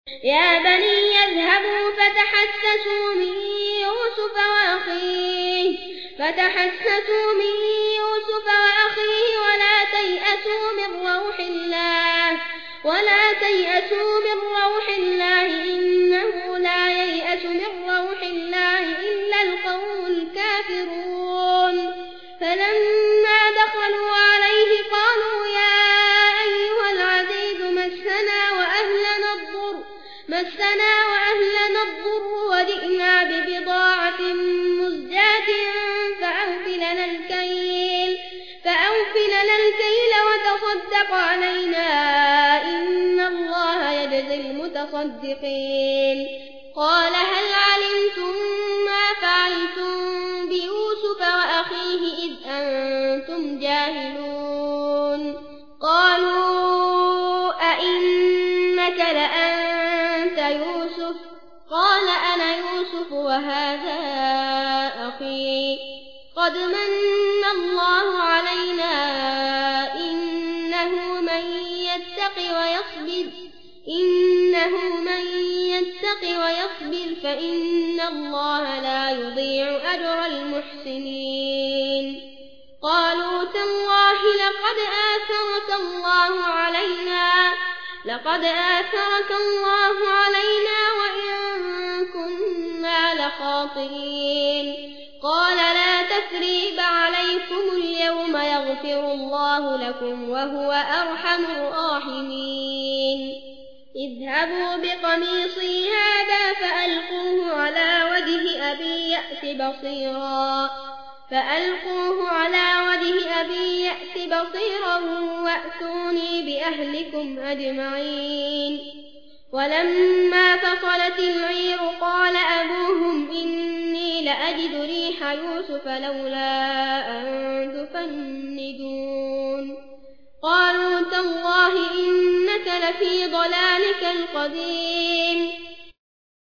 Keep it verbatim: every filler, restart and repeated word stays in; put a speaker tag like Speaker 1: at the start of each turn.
Speaker 1: يا بني يذهبوا فتحسسوا من يوسف وأخيه فتحسسوا من يوسف وأخيه ولا تيأسوا من روح الله ولا تيأسوا من روح الله إنه لا ييأس من روح الله إلا القوم الكافرون. فلما دخلوا عليه قالوا يا أيها العزيز مسنا وأهلنا الضر مسنا وأهلنا الضر وجئنا ببضاعة مزجاة فأوف لنا الكيل فأوف لنا الكيل وتصدق علينا إن الله يجزي المتصدقين. قال هل علمتم ما فعلتم بيوسف وأخيه إذ أنتم جاهلون؟ قالوا أئنك لأنت يوسف؟ قال أنا يوسف وهذا أخي قد من الله علينا إنه من يتق ويصبر إنه من يتق ويصبر فإن الله لا يضيع أجر المحسنين. قالوا تالله لقد آثرك الله علينا لقد آثرك الله علينا وإن كنا لخاطئين. قال لا تثريب عليكم اليوم يغفر الله لكم وهو أرحم الراحمين. اذهبوا بقميصي هذا فألقوه على وجه أبي يأت بصيرا فألقوه على وجه أبي يأت بصيرا وأتوني بأهلكم أجمعين. ولما فصلت العير قال أبوهم إني لأجد ريح يوسف لولا أن تفندون. قالوا تالله إنك لفي ضلالك القديم.